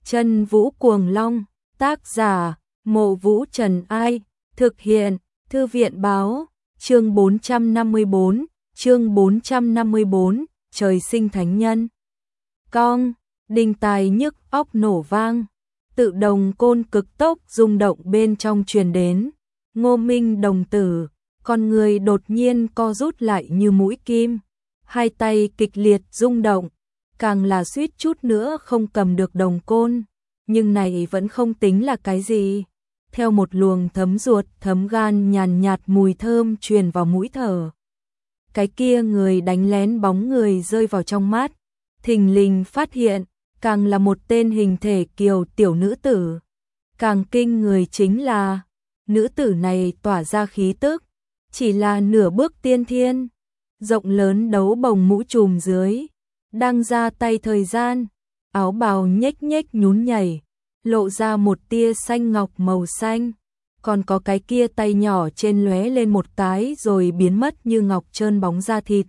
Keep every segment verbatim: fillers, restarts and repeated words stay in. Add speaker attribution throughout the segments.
Speaker 1: Chân Vũ Cuồng Long, tác giả, Mộ Vũ Trần Ai, thực hiện, Thư viện Báo, chương bốn trăm năm mươi bốn, chương bốn trăm năm mươi bốn, trời sinh thánh nhân. Cong, đinh tài nhức óc nổ vang, tự đồng côn cực tốc rung động bên trong truyền đến, Ngô Minh đồng tử, con người đột nhiên co rút lại như mũi kim, hai tay kịch liệt rung động, càng là suýt chút nữa không cầm được đồng côn, nhưng này vẫn không tính là cái gì. Theo một luồng thấm ruột thấm gan nhàn nhạt mùi thơm truyền vào mũi thở. Cái kia người đánh lén bóng người rơi vào trong mắt, thình lình phát hiện, càng là một tên hình thể kiều tiểu nữ tử. Càng kinh người chính là, nữ tử này tỏa ra khí tức, chỉ là nửa bước tiên thiên, rộng lớn đấu bồng mũ trùm dưới, đang ra tay thời gian, áo bào nhếch nhếch nhún nhảy, lộ ra một tia xanh ngọc màu xanh, còn có cái kia tay nhỏ trên lóe lên một cái rồi biến mất như ngọc trơn bóng da thịt.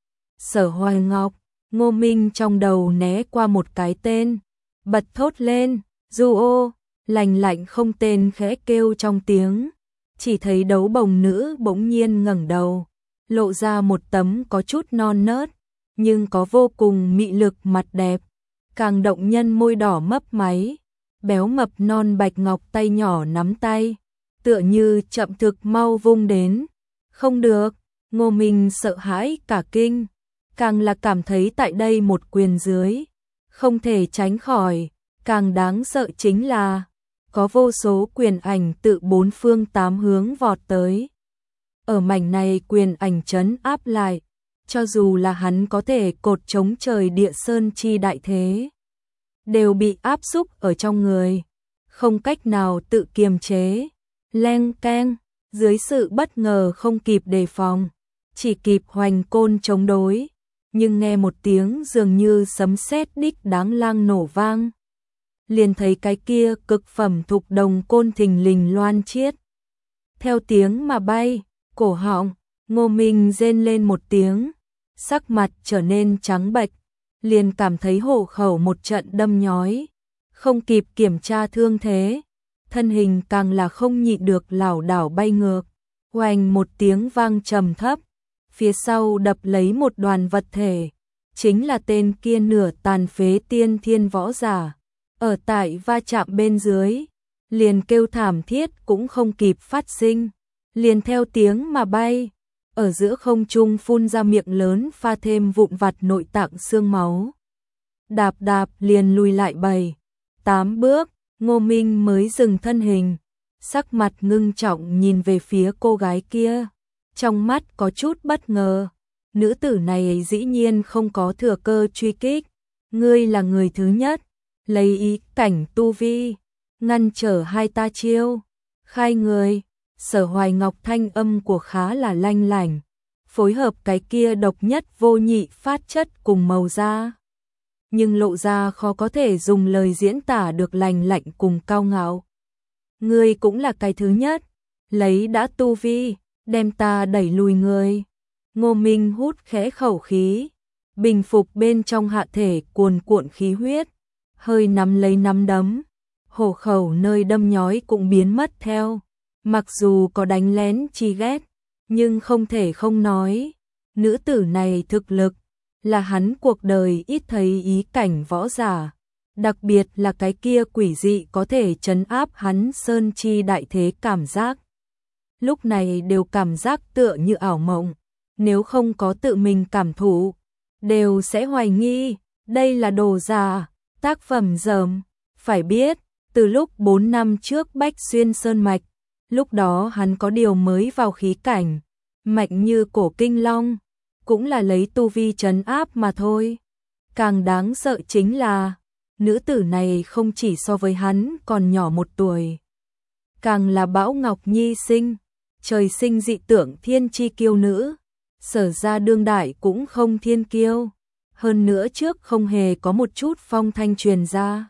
Speaker 1: Sở Hoài Ngọc, Ngô Minh trong đầu né qua một cái tên, bật thốt lên, du ô, lành lạnh không tên khẽ kêu trong tiếng, chỉ thấy đấu bồng nữ bỗng nhiên ngẩng đầu, lộ ra một tấm có chút non nớt, nhưng có vô cùng mị lực mặt đẹp, càng động nhân môi đỏ mấp máy, béo mập non bạch ngọc tay nhỏ nắm tay, tựa như chậm thực mau vung đến. Không được, Ngô Minh sợ hãi cả kinh, càng là cảm thấy tại đây một quyền dưới, không thể tránh khỏi, càng đáng sợ chính là, có vô số quyền ảnh tự bốn phương tám hướng vọt tới. Ở mảnh này quyền ảnh trấn áp lại, cho dù là hắn có thể cột chống trời địa sơn chi đại thế, đều bị áp xúc ở trong người, không cách nào tự kiềm chế. Leng keng, dưới sự bất ngờ không kịp đề phòng, chỉ kịp hoành côn chống đối, nhưng nghe một tiếng dường như sấm sét đích đáng lang nổ vang. Liền thấy cái kia cực phẩm thục đồng côn thình lình loan chiết. Theo tiếng mà bay, cổ họng, Ngô Minh rên lên một tiếng, sắc mặt trở nên trắng bệch, liền cảm thấy hổ khẩu một trận đâm nhói, không kịp kiểm tra thương thế, thân hình càng là không nhịn được lảo đảo bay ngược, oanh một tiếng vang trầm thấp, phía sau đập lấy một đoàn vật thể, chính là tên kia nửa tàn phế tiên thiên võ giả, ở tại va chạm bên dưới, liền kêu thảm thiết cũng không kịp phát sinh, liền theo tiếng mà bay, ở giữa không trung phun ra miệng lớn pha thêm vụn vặt nội tạng xương máu. Đạp đạp liền lùi lại bảy, tám bước, Ngô Minh mới dừng thân hình, sắc mặt ngưng trọng nhìn về phía cô gái kia, trong mắt có chút bất ngờ, nữ tử này dĩ nhiên không có thừa cơ truy kích, ngươi là người thứ nhất, lấy ý cảnh tu vi, ngăn trở hai ta chiêu, khai người. Sở Hoài Ngọc thanh âm của khá là lanh lảnh, phối hợp cái kia độc nhất vô nhị phát chất cùng màu da, nhưng lộ ra khó có thể dùng lời diễn tả được lành lạnh cùng cao ngạo. Ngươi cũng là cái thứ nhất, lấy đã tu vi, đem ta đẩy lùi ngươi. Ngô Minh hút khẽ khẩu khí, bình phục bên trong hạ thể cuồn cuộn khí huyết, hơi nắm lấy nắm đấm, hổ khẩu nơi đâm nhói cũng biến mất theo. Mặc dù có đánh lén chi ghét, nhưng không thể không nói, nữ tử này thực lực, là hắn cuộc đời ít thấy ý cảnh võ giả, đặc biệt là cái kia quỷ dị có thể trấn áp hắn sơn chi đại thế cảm giác. Lúc này đều cảm giác tựa như ảo mộng, nếu không có tự mình cảm thụ, đều sẽ hoài nghi, đây là đồ giả, tác phẩm dởm. Phải biết, từ lúc bốn năm trước Bách Xuyên Sơn Mạch, lúc đó hắn có điều mới vào khí cảnh, mạnh như cổ kinh long, cũng là lấy tu vi trấn áp mà thôi. Càng đáng sợ chính là, nữ tử này không chỉ so với hắn còn nhỏ một tuổi. Càng là bão ngọc nhi sinh, trời sinh dị tưởng thiên chi kiêu nữ, sở ra đương đại cũng không thiên kiêu. Hơn nữa trước không hề có một chút phong thanh truyền ra.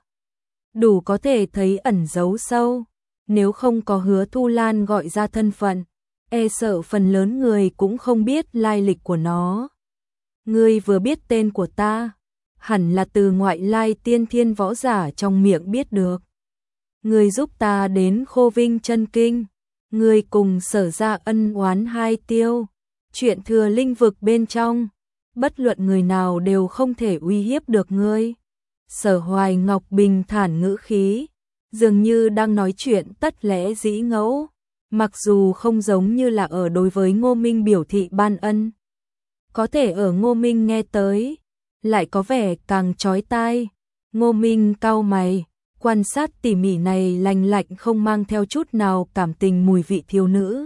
Speaker 1: Đủ có thể thấy ẩn giấu sâu. Nếu không có Hứa Thu Lan gọi ra thân phận, e sợ phần lớn người cũng không biết lai lịch của nó. Ngươi vừa biết tên của ta, hẳn là từ ngoại lai tiên thiên võ giả trong miệng biết được. Ngươi giúp ta đến Khô Vinh chân kinh, ngươi cùng Sở gia ân oán hai tiêu, chuyện thừa linh vực bên trong, bất luận người nào đều không thể uy hiếp được ngươi. Sở Hoài Ngọc bình thản ngữ khí, dường như đang nói chuyện tất lẽ dĩ ngẫu, mặc dù không giống như là ở đối với Ngô Minh biểu thị ban ân. Có thể ở Ngô Minh nghe tới, lại có vẻ càng chói tai. Ngô Minh cau mày, quan sát tỉ mỉ này lành lạnh không mang theo chút nào cảm tình mùi vị thiếu nữ.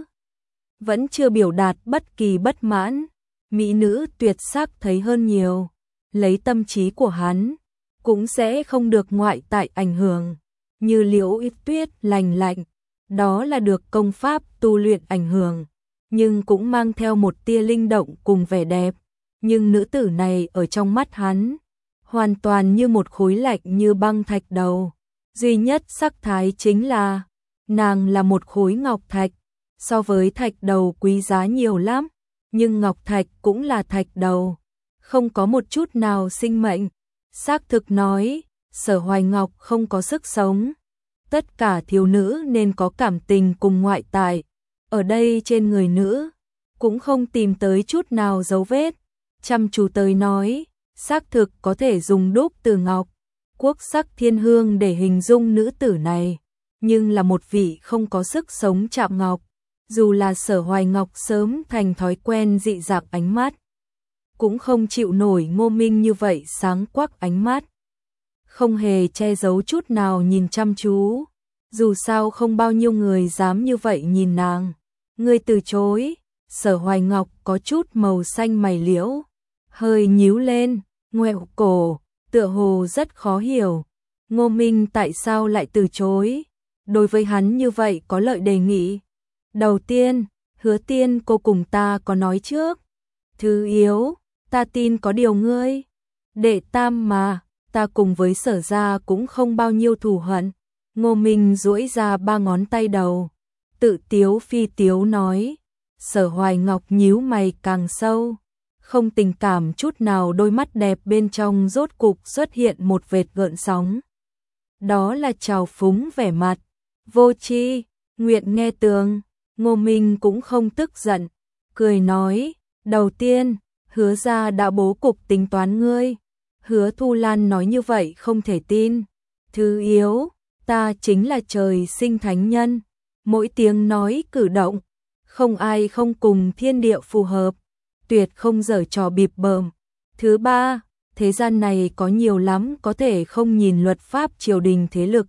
Speaker 1: Vẫn chưa biểu đạt bất kỳ bất mãn, mỹ nữ tuyệt sắc thấy hơn nhiều, lấy tâm trí của hắn, cũng sẽ không được ngoại tại ảnh hưởng, như Liễu Yết Tuyết lành lạnh, đó là được công pháp tu luyện ảnh hưởng, nhưng cũng mang theo một tia linh động cùng vẻ đẹp, nhưng nữ tử này ở trong mắt hắn, hoàn toàn như một khối lạnh như băng thạch đầu, duy nhất sắc thái chính là, nàng là một khối ngọc thạch, so với thạch đầu quý giá nhiều lắm, nhưng ngọc thạch cũng là thạch đầu, không có một chút nào sinh mệnh. Xác thực nói, Sở Hoài Ngọc không có sức sống. Tất cả thiếu nữ nên có cảm tình cùng ngoại tại, ở đây trên người nữ, cũng không tìm tới chút nào dấu vết. Chăm chú tới nói, xác thực có thể dùng đúc từ ngọc, quốc sắc thiên hương để hình dung nữ tử này, nhưng là một vị không có sức sống chạm ngọc. Dù là Sở Hoài Ngọc sớm thành thói quen dị dạng ánh mắt, cũng không chịu nổi Ngô Minh như vậy sáng quắc ánh mắt, không hề che giấu chút nào nhìn chăm chú. Dù sao không bao nhiêu người dám như vậy nhìn nàng. Ngươi từ chối. Sở Hoài Ngọc có chút màu xanh mày liễu, hơi nhíu lên, ngoẹo cổ, tựa hồ rất khó hiểu. Ngô Minh tại sao lại từ chối? Đối với hắn như vậy có lợi đề nghị. Đầu tiên, Hứa Tiên cô cùng ta có nói trước. Thứ yếu, ta tin có điều ngươi. Đệ tam mà, ta cùng với Sở gia cũng không bao nhiêu thù hận. Ngô Minh duỗi ra ba ngón tay đầu, tự tiếu phi tiếu nói. Sở Hoài Ngọc nhíu mày càng sâu, không tình cảm chút nào, đôi mắt đẹp bên trong rốt cục xuất hiện một vệt gợn sóng. Đó là trào phúng vẻ mặt, vô tri, nguyện nghe tường. Ngô Minh cũng không tức giận, cười nói, đầu tiên, Hứa gia đã bố cục tính toán ngươi. Hứa Thu Lan nói như vậy không thể tin. Thứ yếu, ta chính là trời sinh thánh nhân, mỗi tiếng nói cử động, không ai không cùng thiên địa phù hợp, tuyệt không giở trò bịp bợm. Thứ ba, thế gian này có nhiều lắm có thể không nhìn luật pháp triều đình thế lực.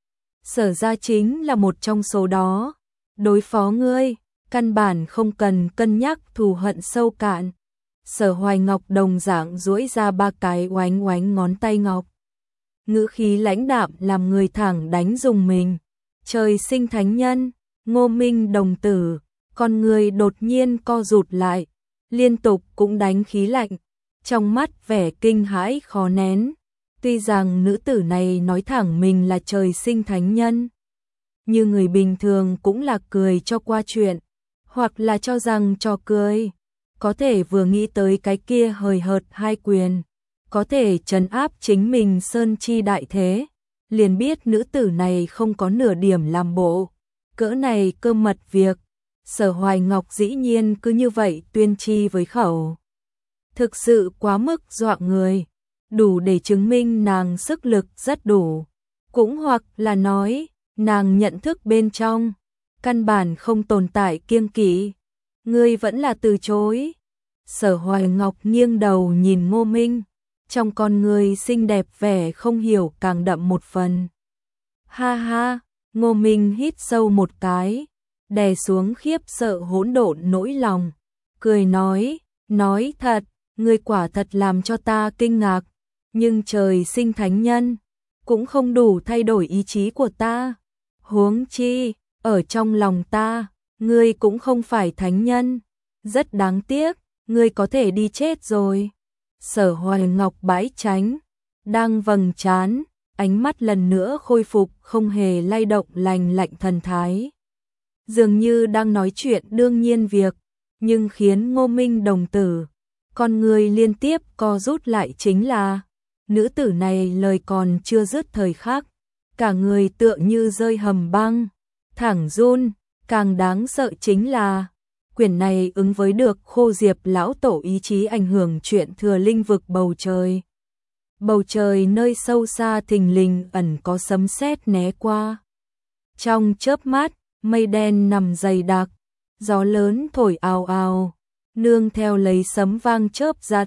Speaker 1: Sở gia chính là một trong số đó. Đối phó ngươi, căn bản không cần cân nhắc thù hận sâu cạn. Sở Hoài Ngọc đồng dạng duỗi ra ba cái oánh oánh ngón tay ngọc. Ngữ khí lãnh đạm làm người thẳng đánh dùng mình. Trời sinh thánh nhân, Ngô Minh đồng tử, con người đột nhiên co rụt lại, liên tục cũng đánh khí lạnh, trong mắt vẻ kinh hãi khó nén. Tuy rằng nữ tử này nói thẳng mình là trời sinh thánh nhân, như người bình thường cũng là cười cho qua chuyện, hoặc là cho rằng trò cười, có thể vừa nghĩ tới cái kia hời hợt hai quyền, có thể trấn áp chính mình sơn chi đại thế, liền biết nữ tử này không có nửa điểm làm bộ. Cỡ này cơ mật việc, Sở Hoài Ngọc dĩ nhiên cứ như vậy tuyên chi với khẩu. Thực sự quá mức dọa người, đủ để chứng minh nàng sức lực rất đủ, cũng hoặc là nói, nàng nhận thức bên trong, căn bản không tồn tại kiêng kỵ. Ngươi vẫn là từ chối. Sở Hoài Ngọc nghiêng đầu nhìn Ngô Minh, trong con người xinh đẹp vẻ không hiểu càng đậm một phần. Ha ha, Ngô Minh hít sâu một cái, đè xuống khiếp sợ hỗn độn nỗi lòng, cười nói, nói thật, ngươi quả thật làm cho ta kinh ngạc, nhưng trời sinh thánh nhân, cũng không đủ thay đổi ý chí của ta. Huống chi, ở trong lòng ta, ngươi cũng không phải thánh nhân, rất đáng tiếc, ngươi có thể đi chết rồi. Sở Hoài Ngọc bãi tránh, đang vầng trán, ánh mắt lần nữa khôi phục không hề lay động lành lạnh thần thái. Dường như đang nói chuyện đương nhiên việc, nhưng khiến Ngô Minh đồng tử, con người liên tiếp co rút lại chính là, nữ tử này lời còn chưa dứt thời khắc, cả người tựa như rơi hầm băng, thẳng run, càng đáng sợ chính là quyển này ứng với được Khô Diệp lão tổ ý chí ảnh hưởng chuyện thừa linh vực bầu trời. Bầu trời nơi sâu xa thình lình ẩn có sấm sét né qua. Trong chớp mắt, mây đen nằm dày đặc, gió lớn thổi ào ào, nương theo lấy sấm vang chớp giật.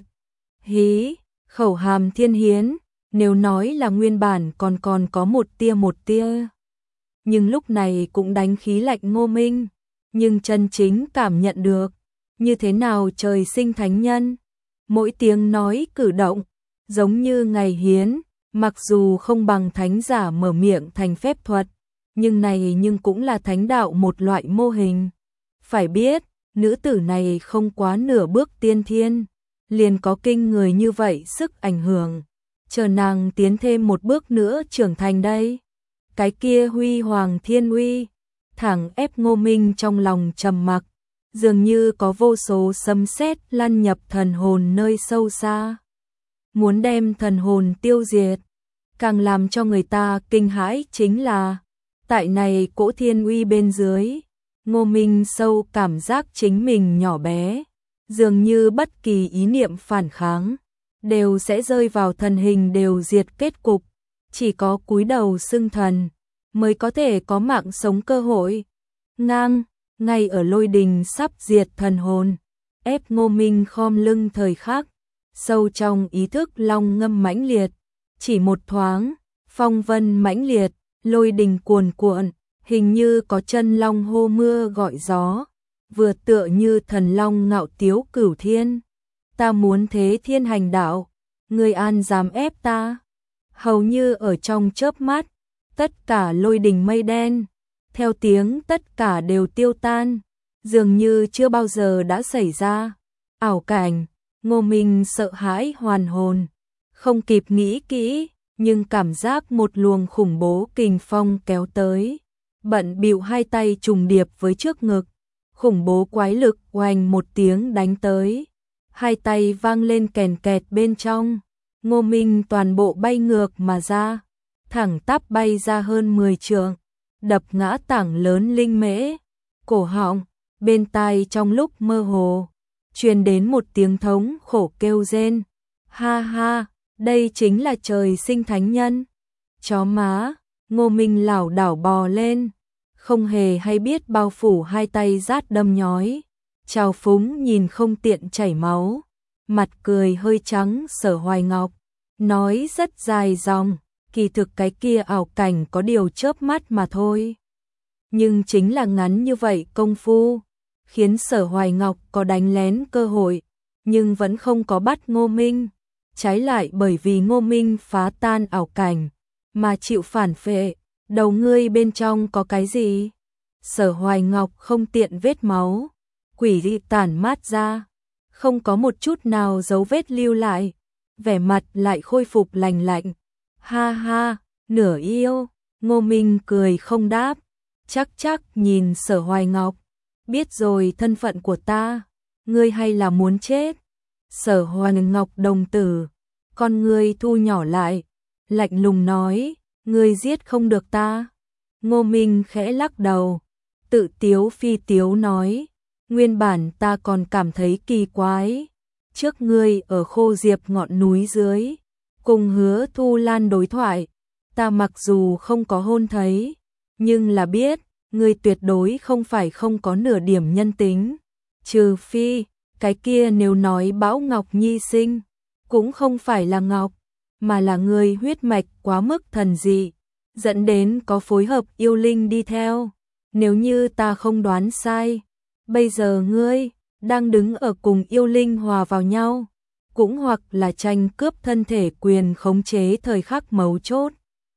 Speaker 1: Hí, khẩu hàm thiên hiến, nếu nói là nguyên bản còn còn có một tia một tia. Nhưng lúc này cũng đánh khí lạnh Ngô Minh, nhưng chân chính cảm nhận được, như thế nào trời sinh thánh nhân. Mỗi tiếng nói cử động, giống như ngày hiến, mặc dù không bằng thánh giả mở miệng thành phép thuật, nhưng này nhưng cũng là thánh đạo một loại mô hình. Phải biết, nữ tử này không quá nửa bước tiên thiên, liền có kinh người như vậy sức ảnh hưởng. Chờ nàng tiến thêm một bước nữa trưởng thành đây. Cái kia huy hoàng thiên uy, thẳng ép Ngô Minh trong lòng trầm mặc, dường như có vô số sấm sét lăn nhập thần hồn nơi sâu xa. Muốn đem thần hồn tiêu diệt, càng làm cho người ta kinh hãi chính là, tại này cỗ thiên uy bên dưới, Ngô Minh sâu cảm giác chính mình nhỏ bé, dường như bất kỳ ý niệm phản kháng, đều sẽ rơi vào thần hình đều diệt kết cục, chỉ có cúi đầu xưng thần, mới có thể có mạng sống cơ hội. Ngang, ngay ở lôi đình sắp diệt thần hồn, ép Ngô Minh khom lưng thời khắc, sâu trong ý thức long ngâm mãnh liệt, chỉ một thoáng, phong vân mãnh liệt, lôi đình cuồn cuộn, hình như có chân long hô mưa gọi gió, vừa tựa như thần long ngạo tiếu cửu thiên. Ta muốn thế thiên hành đạo, người an dám ép ta. Hầu như ở trong chớp mắt, tất cả lôi đình mây đen, theo tiếng tất cả đều tiêu tan, dường như chưa bao giờ đã xảy ra. Ảo cảnh, Ngô Minh sợ hãi hoàn hồn, không kịp nghĩ kỹ, nhưng cảm giác một luồng khủng bố kình phong kéo tới, bận bịu hai tay trùng điệp với trước ngực, khủng bố quái lực oanh một tiếng đánh tới, hai tay vang lên kèn kẹt bên trong, Ngô Minh toàn bộ bay ngược mà ra, thẳng tắp bay ra hơn mười trượng, đập ngã tảng lớn linh mễ, cổ họng, bên tai trong lúc mơ hồ, truyền đến một tiếng thống khổ kêu rên. Ha ha, đây chính là trời sinh thánh nhân. Chó má, Ngô Minh lảo đảo bò lên, không hề hay biết bao phủ hai tay rát đâm nhói, trào phúng nhìn không tiện chảy máu, mặt cười hơi trắng Sở Hoài Ngọc, nói rất dài dòng, kỳ thực cái kia ảo cảnh có điều chớp mắt mà thôi. Nhưng chính là ngắn như vậy công phu, khiến Sở Hoài Ngọc có đánh lén cơ hội, nhưng vẫn không có bắt Ngô Minh, trái lại bởi vì Ngô Minh phá tan ảo cảnh, mà chịu phản phệ. Đầu ngươi bên trong có cái gì? Sở Hoài Ngọc không tiện vết máu, quỷ dị tản mát ra, không có một chút nào dấu vết lưu lại, vẻ mặt lại khôi phục lành lạnh. Ha ha, nửa yêu, Ngô Minh cười không đáp, chắc chắc nhìn Sở Hoài Ngọc, biết rồi thân phận của ta, ngươi hay là muốn chết? Sở Hoài Ngọc đồng tử, con ngươi thu nhỏ lại, lạnh lùng nói, ngươi giết không được ta. Ngô Minh khẽ lắc đầu, tự tiếu phi tiếu nói, nguyên bản ta còn cảm thấy kỳ quái, trước ngươi ở Khô Diệp ngọn núi dưới, cùng Hứa Thu Lan đối thoại, ta mặc dù không có hôn thấy, nhưng là biết, ngươi tuyệt đối không phải không có nửa điểm nhân tính, trừ phi, cái kia nếu nói Bão Ngọc Nhi sinh, cũng không phải là Ngọc, mà là người huyết mạch quá mức thần dị, dẫn đến có phối hợp yêu linh đi theo. Nếu như ta không đoán sai, bây giờ ngươi đang đứng ở cùng yêu linh hòa vào nhau, cũng hoặc là tranh cướp thân thể quyền khống chế thời khắc mấu chốt.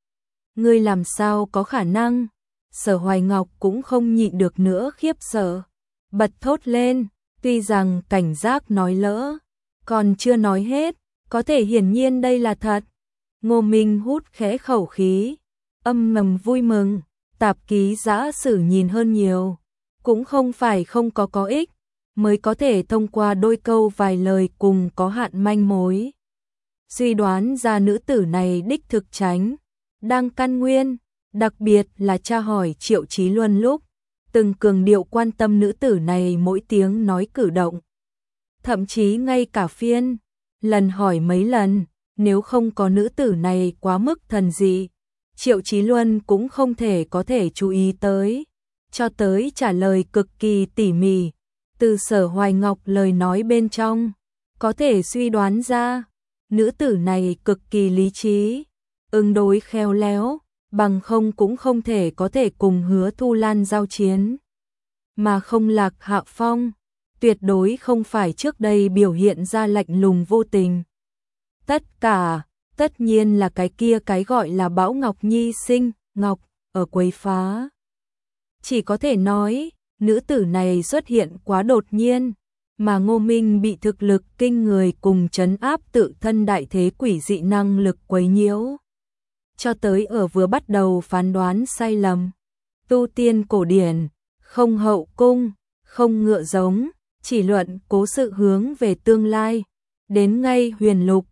Speaker 1: Ngươi làm sao có khả năng? Sở Hoài Ngọc cũng không nhịn được nữa khiếp sợ, bật thốt lên, tuy rằng cảnh giác nói lỡ, còn chưa nói hết, có thể hiển nhiên đây là thật. Ngô Minh hút khẽ khẩu khí, âm ngầm vui mừng, tạp ký giã sử nhìn hơn nhiều, cũng không phải không có có ích, mới có thể thông qua đôi câu vài lời cùng có hạn manh mối. suy đoán ra nữ tử này đích thực tránh đang căn nguyên, đặc biệt là tra hỏi Triệu Chí Luân lúc, từng cường điệu quan tâm nữ tử này mỗi tiếng nói cử động. Thậm chí ngay cả phiên, lần hỏi mấy lần, nếu không có nữ tử này quá mức thần dị, Triệu Chí Luân cũng không thể có thể chú ý tới, cho tới trả lời cực kỳ tỉ mỉ, từ Sở Hoài Ngọc lời nói bên trong, có thể suy đoán ra, nữ tử này cực kỳ lý trí, ứng đối khéo léo, bằng không cũng không thể có thể cùng Hứa Thu Lan giao chiến, mà không lạc hạ phong, tuyệt đối không phải trước đây biểu hiện ra lạnh lùng vô tình. Tất cả, tất nhiên là cái kia cái gọi là Bão Ngọc Nhi sinh, Ngọc, ở quấy phá. Chỉ có thể nói, nữ tử này xuất hiện quá đột nhiên, mà Ngô Minh bị thực lực kinh người cùng trấn áp tự thân đại thế quỷ dị năng lực quấy nhiễu. Cho tới ở vừa bắt đầu phán đoán sai lầm. Tu tiên cổ điển, không hậu cung, không ngựa giống, chỉ luận cố sự hướng về tương lai. Đến ngay huyền lục,